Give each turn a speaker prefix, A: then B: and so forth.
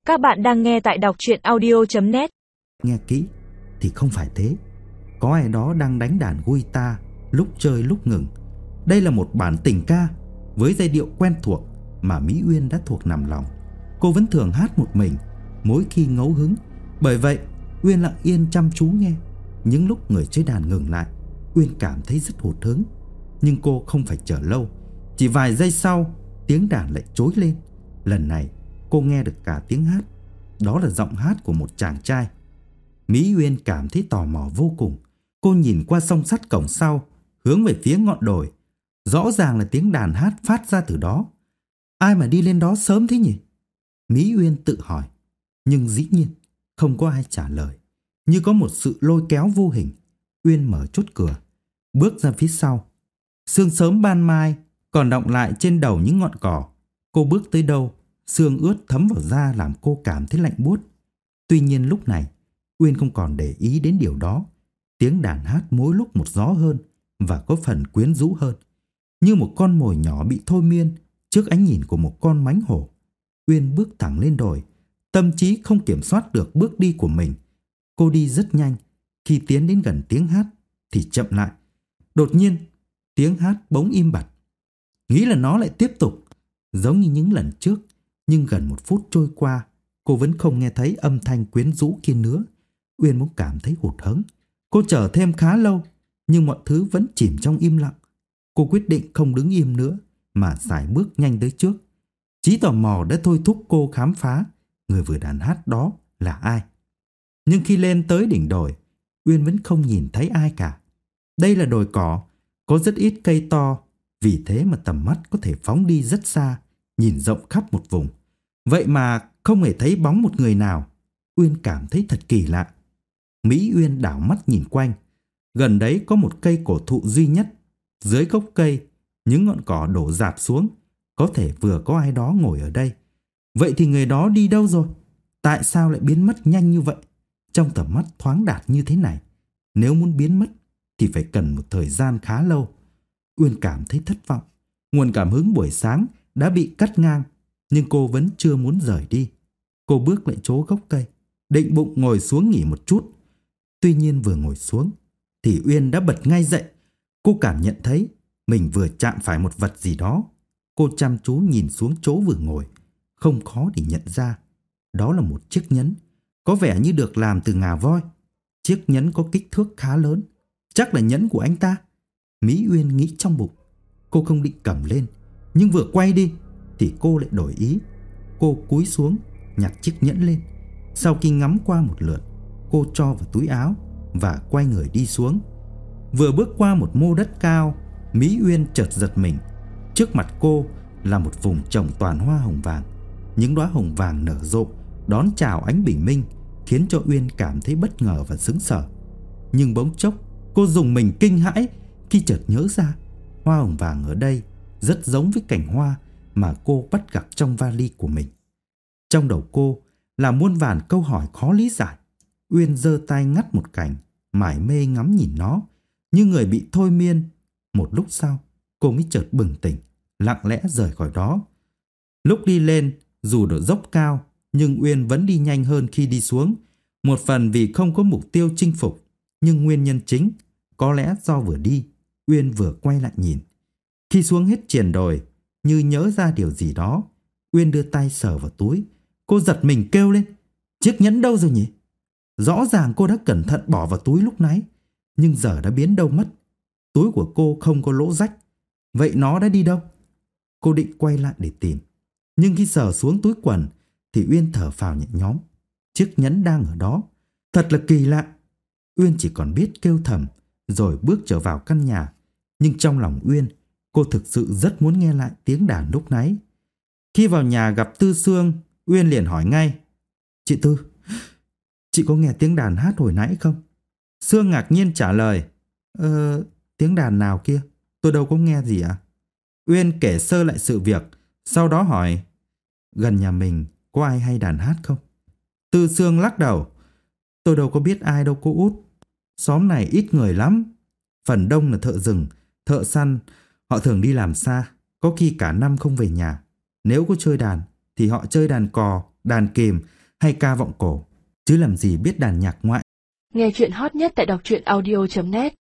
A: Các bạn đang nghe tại đọc truyện audio.net.
B: Nghe kỹ thì không phải thế. Có ai đó đang đánh đàn guitar, lúc chơi lúc ngừng. Đây là một bản tình ca với giai điệu quen thuộc mà Mỹ Uyên đã thuộc nằm lòng. Cô vẫn thường hát một mình mỗi khi ngẫu hứng. Bởi vậy Uyên lặng yên chăm chú nghe. Những lúc người chơi đàn ngừng lại, Uyên cảm thấy rất hụt hẫng. Nhưng cô không phải chờ lâu. Chỉ vài giây sau, tiếng đàn lại trỗi lên. Lần này cô nghe được cả tiếng hát. Đó là giọng hát của một chàng trai. Mỹ Uyên cảm thấy tò mò vô cùng. Cô nhìn qua song sắt cổng sau, hướng về phía ngọn đồi. Rõ ràng là tiếng đàn hát phát ra từ đó. Ai mà đi lên đó sớm thế nhỉ? Mỹ Uyên tự hỏi. Nhưng dĩ nhiên không có ai trả lời. Như có một sự lôi kéo vô hình, Uyên mở chốt cửa, bước ra phía sau. Sương sớm ban mai còn đọng lại trên đầu những ngọn cỏ. Cô bước tới đâu, sương ướt thấm vào da làm cô cảm thấy lạnh buốt. Tuy nhiên lúc này Uyên không còn để ý đến điều đó. Tiếng đàn hát mỗi lúc một rõ hơn và có phần quyến rũ hơn, như một con mồi nhỏ bị thôi miên trước ánh nhìn của một con mãnh hổ. Uyên bước thẳng lên đồi, tâm trí không kiểm soát được bước đi của mình. Cô đi rất nhanh. Khi tiến đến gần tiếng hát thì chậm lại. Đột nhiên tiếng hát bỗng im bặt. Nghĩ là nó lại tiếp tục giống như những lần trước. Nhưng gần 1 phút trôi qua, cô vẫn không nghe thấy âm thanh quyến rũ kia nữa. Uyên cũng cảm thấy hụt hẫng. Cô chờ thêm khá lâu, nhưng mọi thứ vẫn chìm trong im lặng. Cô quyết định không đứng im nữa mà sải bước nhanh tới trước. Trí tò mò đã thôi thúc cô khám phá người vừa đàn hát đó là ai. Nhưng khi lên tới đỉnh đồi, Uyên vẫn không nhìn thấy ai cả. Đây là đồi cỏ, có rất ít cây to, vì thế mà tầm mắt có thể phóng đi rất xa, nhìn rộng khắp một vùng. Vậy mà không hề thấy bóng một người nào. Uyên cảm thấy thật kỳ lạ. Mỹ Uyên đảo mắt nhìn quanh. Gần đấy có một cây cổ thụ duy nhất. Dưới gốc cây, những ngọn cỏ đổ rạp xuống. Có thể vừa có ai đó ngồi ở đây. Vậy thì người đó đi đâu rồi? Tại sao lại biến mất nhanh như vậy? Trong tầm mắt thoáng đạt như thế này, nếu muốn biến mất thì phải cần một thời gian khá lâu. Uyên cảm thấy thất vọng. Nguồn cảm hứng buổi sáng đã bị cắt ngang, nhưng cô vẫn chưa muốn rời đi. Cô bước lại chỗ gốc cây, định bụng ngồi xuống nghỉ một chút. Tuy nhiên vừa ngồi xuống thì Uyên đã bật ngay dậy. Cô cảm nhận thấy mình vừa chạm phải một vật gì đó. Cô chăm chú nhìn xuống chỗ vừa ngồi. Không khó để nhận ra đó là một chiếc nhẫn, có vẻ như được làm từ ngà voi. Chiếc nhẫn có kích thước khá lớn. Chắc là nhẫn của anh ta, Mỹ Uyên nghĩ trong bụng. Cô không định cầm lên, nhưng vừa quay đi thì cô lại đổi ý. Cô cúi xuống nhặt chiếc nhẫn lên. Sau khi ngắm qua một lượt, cô cho vào túi áo và quay người đi xuống. Vừa bước qua một mô đất cao, Mỹ Uyên chợt giật mình. Trước mặt cô là một vùng trồng toàn hoa hồng vàng. Những đóa hồng vàng nở rộ đón chào ánh bình minh, khiến cho Uyên cảm thấy bất ngờ và sững sờ. Nhưng bỗng chốc cô rùng mình kinh hãi khi chợt nhớ ra hoa hồng vàng ở đây rất giống với cành hoa mà cô bắt gặp trong vali của mình. Trong đầu cô là muôn vàn câu hỏi khó lý giải. Uyên giơ tay ngắt một cành, mải mê ngắm nhìn nó như người bị thôi miên. Một lúc sau cô mới chợt bừng tỉnh, lặng lẽ rời khỏi đó. Lúc đi lên, dù độ dốc cao, nhưng Uyên vẫn đi nhanh hơn khi đi xuống. Một phần vì không có mục tiêu chinh phục, nhưng nguyên nhân chính có lẽ do vừa đi, Uyên vừa quay lại nhìn. Khi xuống hết triền đồi, như nhớ ra điều gì đó, Uyên đưa tay sờ vào túi. Cô giật mình kêu lên. Chiếc nhẫn đâu rồi nhỉ? Rõ ràng cô đã cẩn thận bỏ vào túi lúc nãy, nhưng giờ đã biến đâu mất. Túi của cô không có lỗ rách. Vậy nó đã đi đâu? Cô định quay lại để tìm, nhưng khi sờ xuống túi quần thì Uyên thở phào nhẹ nhõm. Chiếc nhẫn đang ở đó. Thật là kỳ lạ. Uyên chỉ còn biết kêu thầm rồi bước trở vào căn nhà. Nhưng trong lòng Uyên, cô thực sự rất muốn nghe lại tiếng đàn lúc nãy. Khi vào nhà gặp Tư Sương, Uyên liền hỏi ngay. Chị Tư, chị có nghe tiếng đàn hát hồi nãy không? Sương ngạc nhiên trả lời. Tiếng đàn nào kia? Tôi đâu có nghe gì ạ. Uyên kể sơ lại sự việc, sau đó hỏi. Gần nhà mình có ai hay đàn hát không? Tư Sương lắc đầu. Tôi đâu có biết ai đâu cô út. Xóm này ít người lắm. Phần đông là thợ rừng, thợ săn. Họ thường đi làm xa, có khi cả năm không về nhà. Nếu có chơi đàn thì họ chơi đàn cò, đàn kìm, hay ca vọng cổ, chứ làm gì biết đàn nhạc ngoại.
C: Nghe chuyện hot nhất tại đọc truyện audio.net